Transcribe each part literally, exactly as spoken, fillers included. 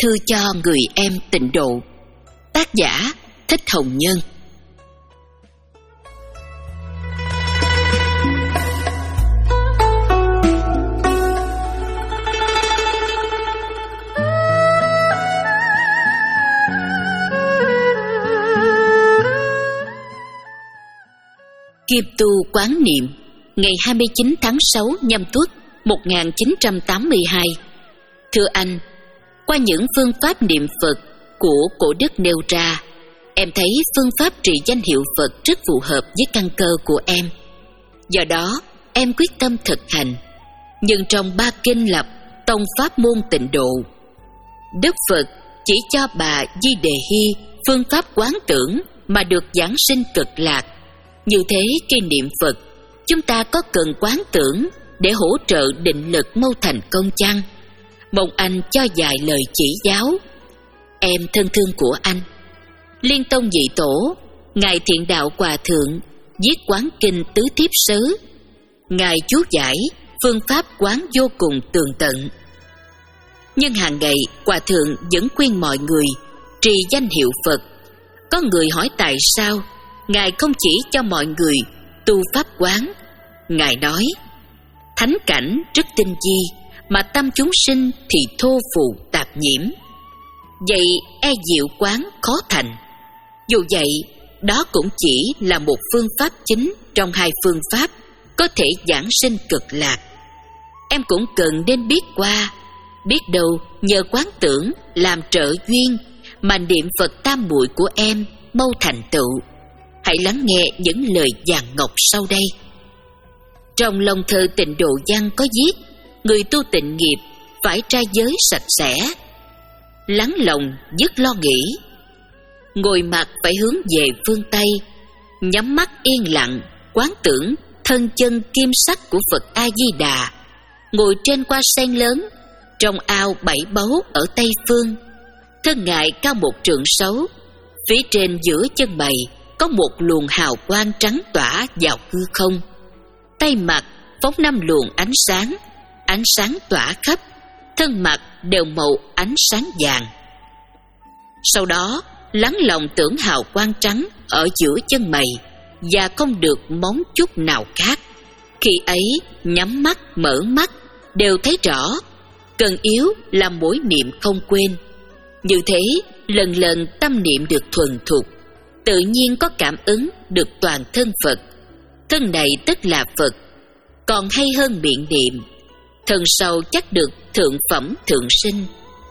thư cho người em tịnh độ. Tác giả Thích Hồng Nhân. Kim tu quán niệm, ngày hai mươi chín tháng sáu Nhâm Tuất một nghìn chín trăm tám mươi hai. Thưa anh, qua những phương pháp niệm Phật của cổ đức nêu ra, em thấy phương pháp trì danh hiệu Phật rất phù hợp với căn cơ của em. Do đó, em quyết tâm thực hành. Nhưng trong ba kinh lập tông pháp môn tịnh độ, Đức Phật chỉ cho bà Di Đề Hy phương pháp quán tưởng mà được giảng sinh cực lạc. Như thế khi niệm Phật, chúng ta có cần quán tưởng để hỗ trợ định lực mau thành công chăng? Mong anh cho vài lời chỉ giáo. Em thân thương của anh. Liên Tông Dị Tổ, Ngài Thiện Đạo Hòa Thượng viết quán kinh Tứ Thiếp Sớ. Ngài chú giải phương pháp quán vô cùng tường tận. Nhưng hàng ngày Hòa Thượng vẫn khuyên mọi người trì danh hiệu Phật. Có người hỏi tại sao Ngài không chỉ cho mọi người tu pháp quán. Ngài nói, thánh cảnh rất tinh vi, mà tâm chúng sinh thì thô phù tạp nhiễm. Vậy e diệu quán khó thành. Dù vậy, đó cũng chỉ là một phương pháp chính trong hai phương pháp có thể giảng sinh cực lạc. Em cũng cần nên biết qua, biết đâu nhờ quán tưởng làm trợ duyên mà niệm Phật tam muội của em mau thành tựu. Hãy lắng nghe những lời vàng ngọc sau đây. Trong lòng thơ Tịnh Độ Văn có viết, người tu tịnh nghiệp phải trai giới sạch sẽ, lắng lòng dứt lo nghĩ, ngồi mặt phải hướng về phương Tây, nhắm mắt yên lặng quán tưởng thân chân kim sắc của Phật A Di Đà, ngồi trên hoa sen lớn trong ao bảy báu ở Tây phương. Thân Ngài cao một trượng sáu, phía trên giữa chân mày có một luồng hào quang trắng tỏa vào hư không. Tay mặt phóng năm luồng ánh sáng, ánh sáng tỏa khắp, thân mặt đều màu ánh sáng vàng. Sau đó lắng lòng tưởng hào quang trắng ở giữa chân mày và không được móng chút nào khác. Khi ấy nhắm mắt mở mắt đều thấy rõ. Cần yếu là mỗi niệm không quên. Như thế lần lần tâm niệm được thuần thục, tự nhiên có cảm ứng được toàn thân Phật. Thân này tức là Phật, còn hay hơn miệng niệm. Thân sau chắc được thượng phẩm thượng sinh.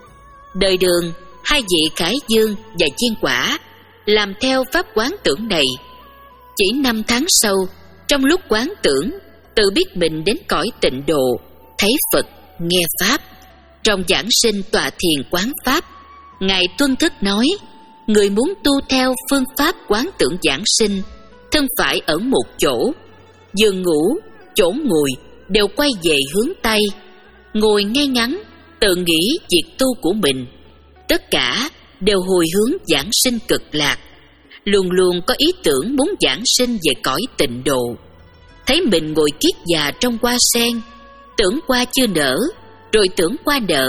Đời Đường, hai vị Khải Dương và Chiên Quả làm theo pháp quán tưởng này. Chỉ năm tháng sau, trong lúc quán tưởng, tự biết mình đến cõi tịnh độ, thấy Phật, nghe pháp. Trong giảng sinh tọa thiền quán pháp, Ngài tuân thức nói, người muốn tu theo phương pháp quán tưởng giảng sinh, thân phải ở một chỗ, giường ngủ, chỗ ngồi đều quay về hướng Tây, ngồi ngay ngắn, tự nghĩ việc tu của mình, tất cả đều hồi hướng giảng sinh cực lạc, luôn luôn có ý tưởng muốn giảng sinh về cõi tịnh độ. Thấy mình ngồi kiết già trong hoa sen, tưởng hoa chưa nở, rồi tưởng hoa nở.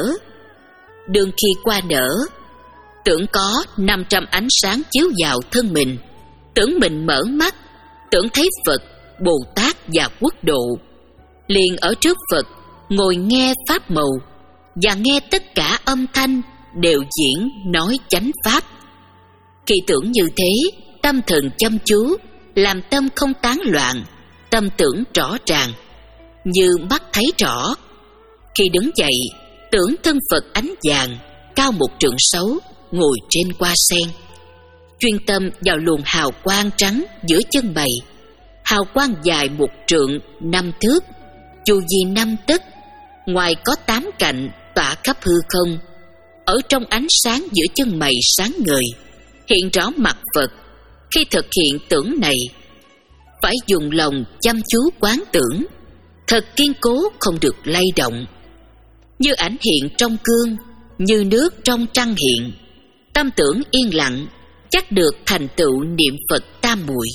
Đương khi hoa nở, tưởng có năm trăm ánh sáng chiếu vào thân mình, tưởng mình mở mắt, tưởng thấy Phật, Bồ Tát và Quốc độ. Liền ở trước Phật ngồi nghe pháp màu, và nghe tất cả âm thanh đều diễn nói chánh pháp. Khi tưởng như thế, tâm thần chăm chú, làm tâm không tán loạn, tâm tưởng rõ ràng, như mắt thấy rõ. Khi đứng dậy, tưởng thân Phật ánh vàng, cao một trượng sáu, ngồi trên hoa sen. Chuyên tâm vào luồng hào quang trắng giữa chân mày. Hào quang dài một trượng năm thước, chu vi năm tấc, ngoài có tám cạnh tỏa khắp hư không. Ở trong ánh sáng giữa chân mày sáng ngời, hiện rõ mặt Phật. Khi thực hiện tưởng này, phải dùng lòng chăm chú quán tưởng, thật kiên cố không được lay động. Như ảnh hiện trong gương, như nước trong trăng hiện. Tâm tưởng yên lặng, chắc được thành tựu niệm Phật tam muội.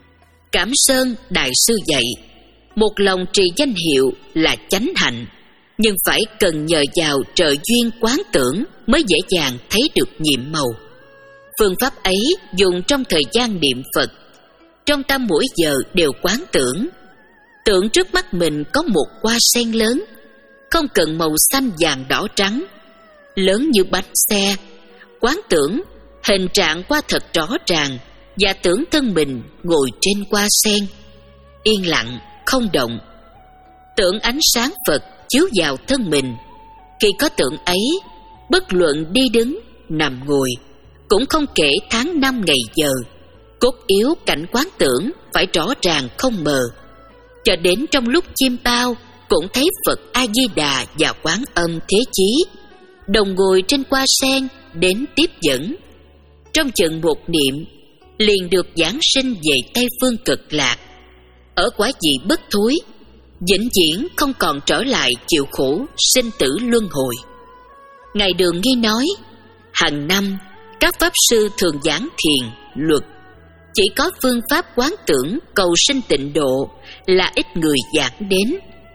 Cảm Sơn Đại Sư dạy, một lòng trì danh hiệu là chánh hạnh, nhưng phải cần nhờ vào trợ duyên quán tưởng mới dễ dàng thấy được nhiệm màu. Phương pháp ấy dùng trong thời gian niệm Phật. Trong tâm mỗi giờ đều quán tưởng. Tưởng trước mắt mình có một hoa sen lớn, không cần màu xanh vàng đỏ trắng, lớn như bánh xe. Quán tưởng hình trạng hoa thật rõ ràng, và tưởng thân mình ngồi trên hoa sen, yên lặng không động. Tưởng ánh sáng Phật chiếu vào thân mình. Khi có tưởng ấy, bất luận đi đứng, nằm ngồi, cũng không kể tháng năm ngày giờ, cốt yếu cảnh quán tưởng phải rõ ràng không mờ. Cho đến trong lúc chiêm bao cũng thấy Phật A Di Đà và Quán Âm Thế Chí đồng ngồi trên hoa sen đến tiếp dẫn. Trong chừng một niệm, liền được giảng sinh về Tây Phương Cực Lạc, ở quả vị bất thối, vĩnh viễn không còn trở lại chịu khổ sinh tử luân hồi. Ngài Đường Nghi nói, hàng năm các pháp sư thường giảng thiền, luật, chỉ có phương pháp quán tưởng cầu sinh tịnh độ là ít người giảng đến.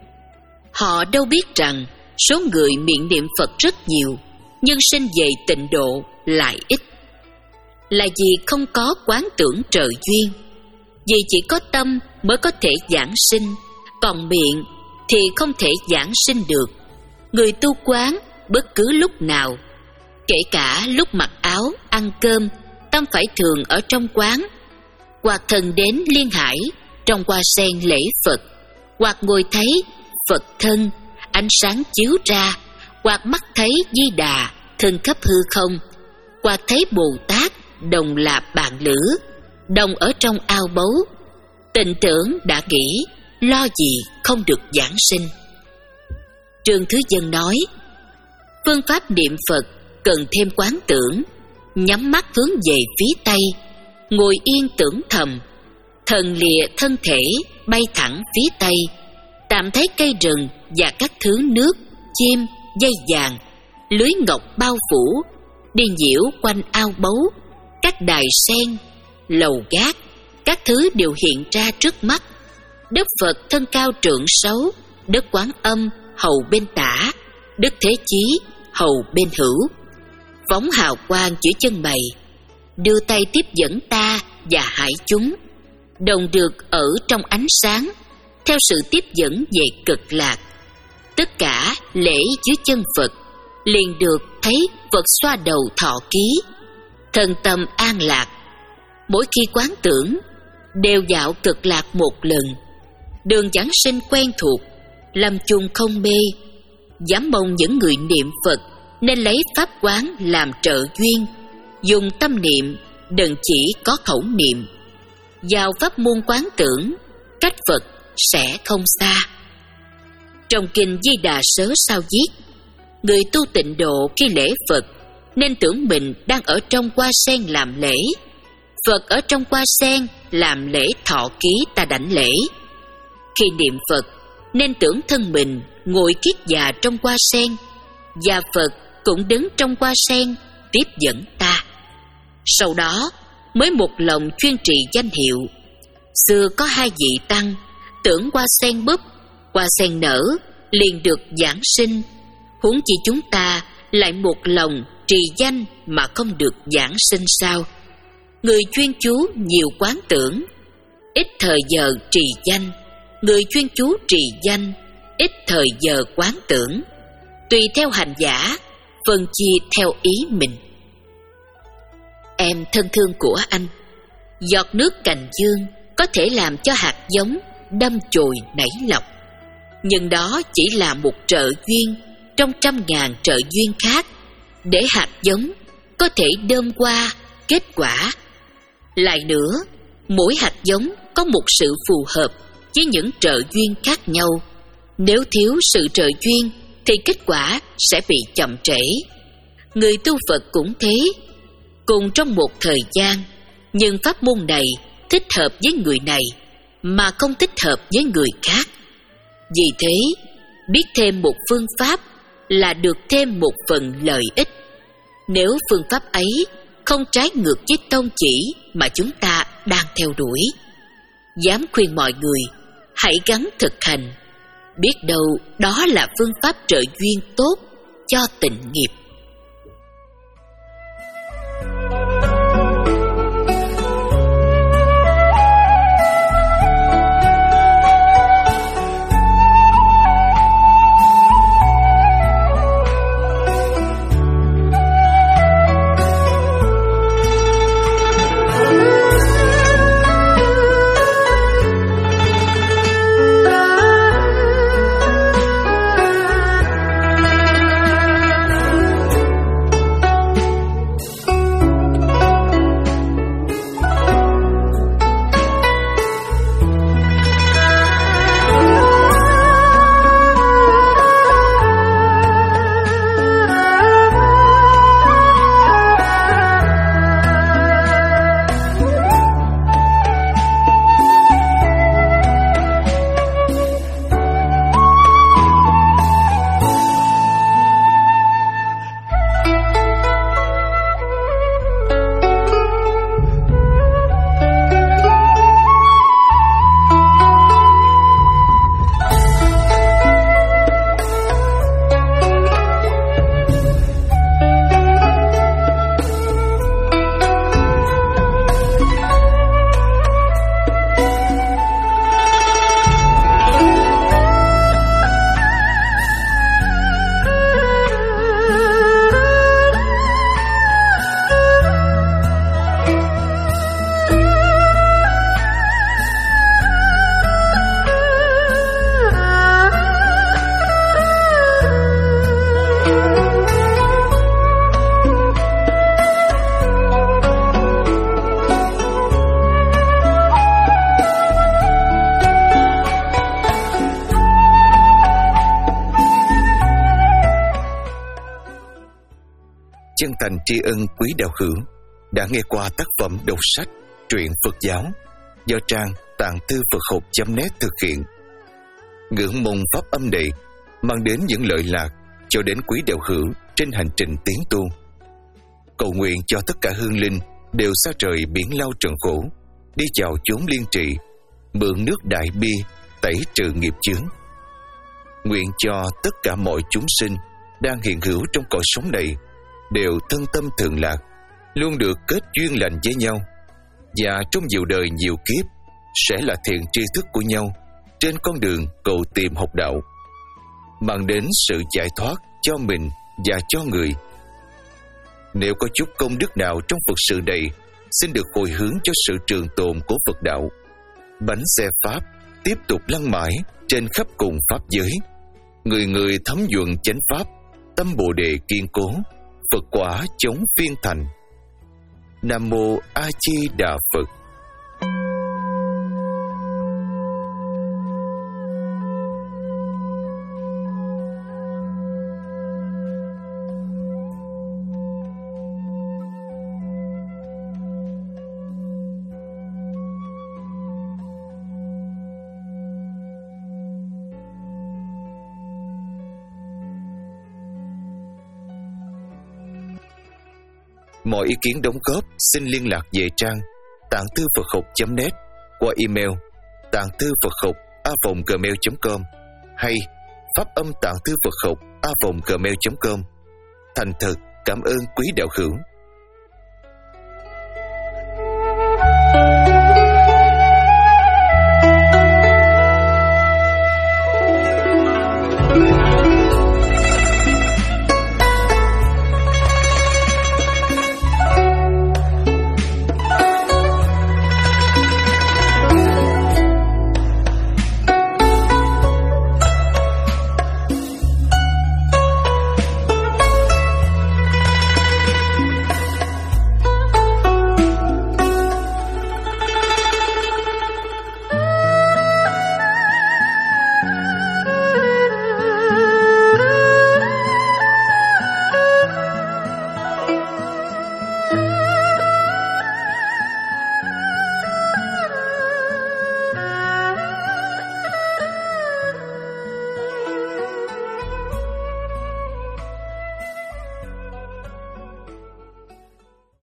Họ đâu biết rằng số người miệng niệm Phật rất nhiều, nhưng sinh về tịnh độ lại ít. Là vì không có quán tưởng trợ duyên. Vì chỉ có tâm mới có thể giảng sinh, còn miệng thì không thể giảng sinh được. Người tu quán bất cứ lúc nào, kể cả lúc mặc áo, ăn cơm, tâm phải thường ở trong quán. Hoặc thần đến liên hải trong hoa sen lễ Phật, hoặc ngồi thấy Phật thân, ánh sáng chiếu ra, hoặc mắt thấy Di Đà, thân khắp hư không, hoặc thấy Bồ Tát đồng là bạn lữ, đồng ở trong ao báu. Tình tưởng đã nghĩ, lo gì không được giảng sinh. Trương Thứ Dân nói, phương pháp niệm Phật cần thêm quán tưởng, nhắm mắt hướng về phía Tây, ngồi yên tưởng thầm, thần lìa thân thể bay thẳng phía Tây, tạm thấy cây rừng và các thứ nước, chim, dây vàng, lưới ngọc bao phủ, đi nhiễu quanh ao báu, các đài sen, lầu gác, các thứ đều hiện ra trước mắt. Đức Phật thân cao trượng sáu, Đức Quán Âm hầu bên tả, Đức Thế Chí hầu bên hữu. Phóng hào quang giữa chân mày, đưa tay tiếp dẫn ta và hải chúng, đồng được ở trong ánh sáng, theo sự tiếp dẫn về Cực Lạc. Tất cả lễ dưới chân Phật, liền được thấy Phật xoa đầu thọ ký, thân tâm an lạc. Mỗi khi quán tưởng, đều dạo Cực Lạc một lần. Đường giảng sinh quen thuộc, lâm chung không mê. Dám mong những người niệm Phật nên lấy pháp quán làm trợ duyên, dùng tâm niệm, đừng chỉ có khẩu niệm. Vào pháp môn quán tưởng, cách Phật sẽ không xa. Trong kinh Di Đà Sớ sao viết, người tu tịnh độ khi lễ Phật nên tưởng mình đang ở trong hoa sen làm lễ. Phật ở trong hoa sen làm lễ thọ ký ta đảnh lễ. Khi niệm Phật nên tưởng thân mình ngồi kiết già trong hoa sen, và Phật cũng đứng trong hoa sen tiếp dẫn ta. Sau đó mới một lòng chuyên trì danh hiệu. Xưa có hai vị tăng tưởng hoa sen búp, hoa sen nở liền được giảng sinh, huống chi chúng ta lại một lòng trì danh mà không được giảng sinh sao? Người chuyên chú nhiều quán tưởng, ít thời giờ trì danh. Người chuyên chú trì danh, ít thời giờ quán tưởng. Tùy theo hành giả, phân chia theo ý mình. Em thân thương của anh, giọt nước cành dương có thể làm cho hạt giống đâm chồi nảy lọc, nhưng đó chỉ là một trợ duyên trong trăm ngàn trợ duyên khác, để hạt giống có thể đơm qua kết quả. Lại nữa, mỗi hạt giống có một sự phù hợp với những trợ duyên khác nhau. Nếu thiếu sự trợ duyên thì kết quả sẽ bị chậm trễ. Người tu Phật cũng thế, cùng trong một thời gian, nhưng pháp môn này thích hợp với người này mà không thích hợp với người khác. Vì thế, biết thêm một phương pháp là được thêm một phần lợi ích. Nếu phương pháp ấy không trái ngược với tông chỉ mà chúng ta đang theo đuổi, dám khuyên mọi người hãy gắng thực hành. biết đâu đó là phương pháp trợ duyên tốt cho tịnh nghiệp. Chân thành tri ân quý đạo hữu đã nghe qua tác phẩm đọc sách truyện Phật giáo do trang tạng thư Phật học chấm net thực hiện. Ngưỡng mong pháp âm này mang đến những lợi lạc cho đến quý đạo hữu trên hành trình tiến tu. Cầu nguyện cho tất cả hương linh đều xa trời biển lao trần khổ, đi vào chốn liên trì, mượn nước đại bi tẩy trừ nghiệp chướng. Nguyện cho tất cả mọi chúng sinh đang hiện hữu trong cõi sống này đều thân tâm thường lạc, luôn được kết duyên lành với nhau, và trong nhiều đời nhiều kiếp sẽ là thiện tri thức của nhau trên con đường cầu tìm học đạo, mang đến sự giải thoát cho mình và cho người. Nếu có chút công đức nào trong Phật sự này, xin được hồi hướng cho sự trường tồn của Phật đạo. Bánh xe Pháp tiếp tục lăn mãi trên khắp cùng Pháp giới, người người thấm nhuần chánh Pháp, tâm Bồ Đề kiên cố, Phật quả chống phiên thành. Nam Mô A Di Đà Phật. Mọi ý kiến đóng góp xin liên lạc về trang tạng thư Phật học chấm net qua email tạng thư Phật học a vòng gmail chấm com hay pháp âm tạng thư Phật học a vòng gmail chấm com. Thành thật cảm ơn quý đạo hữu.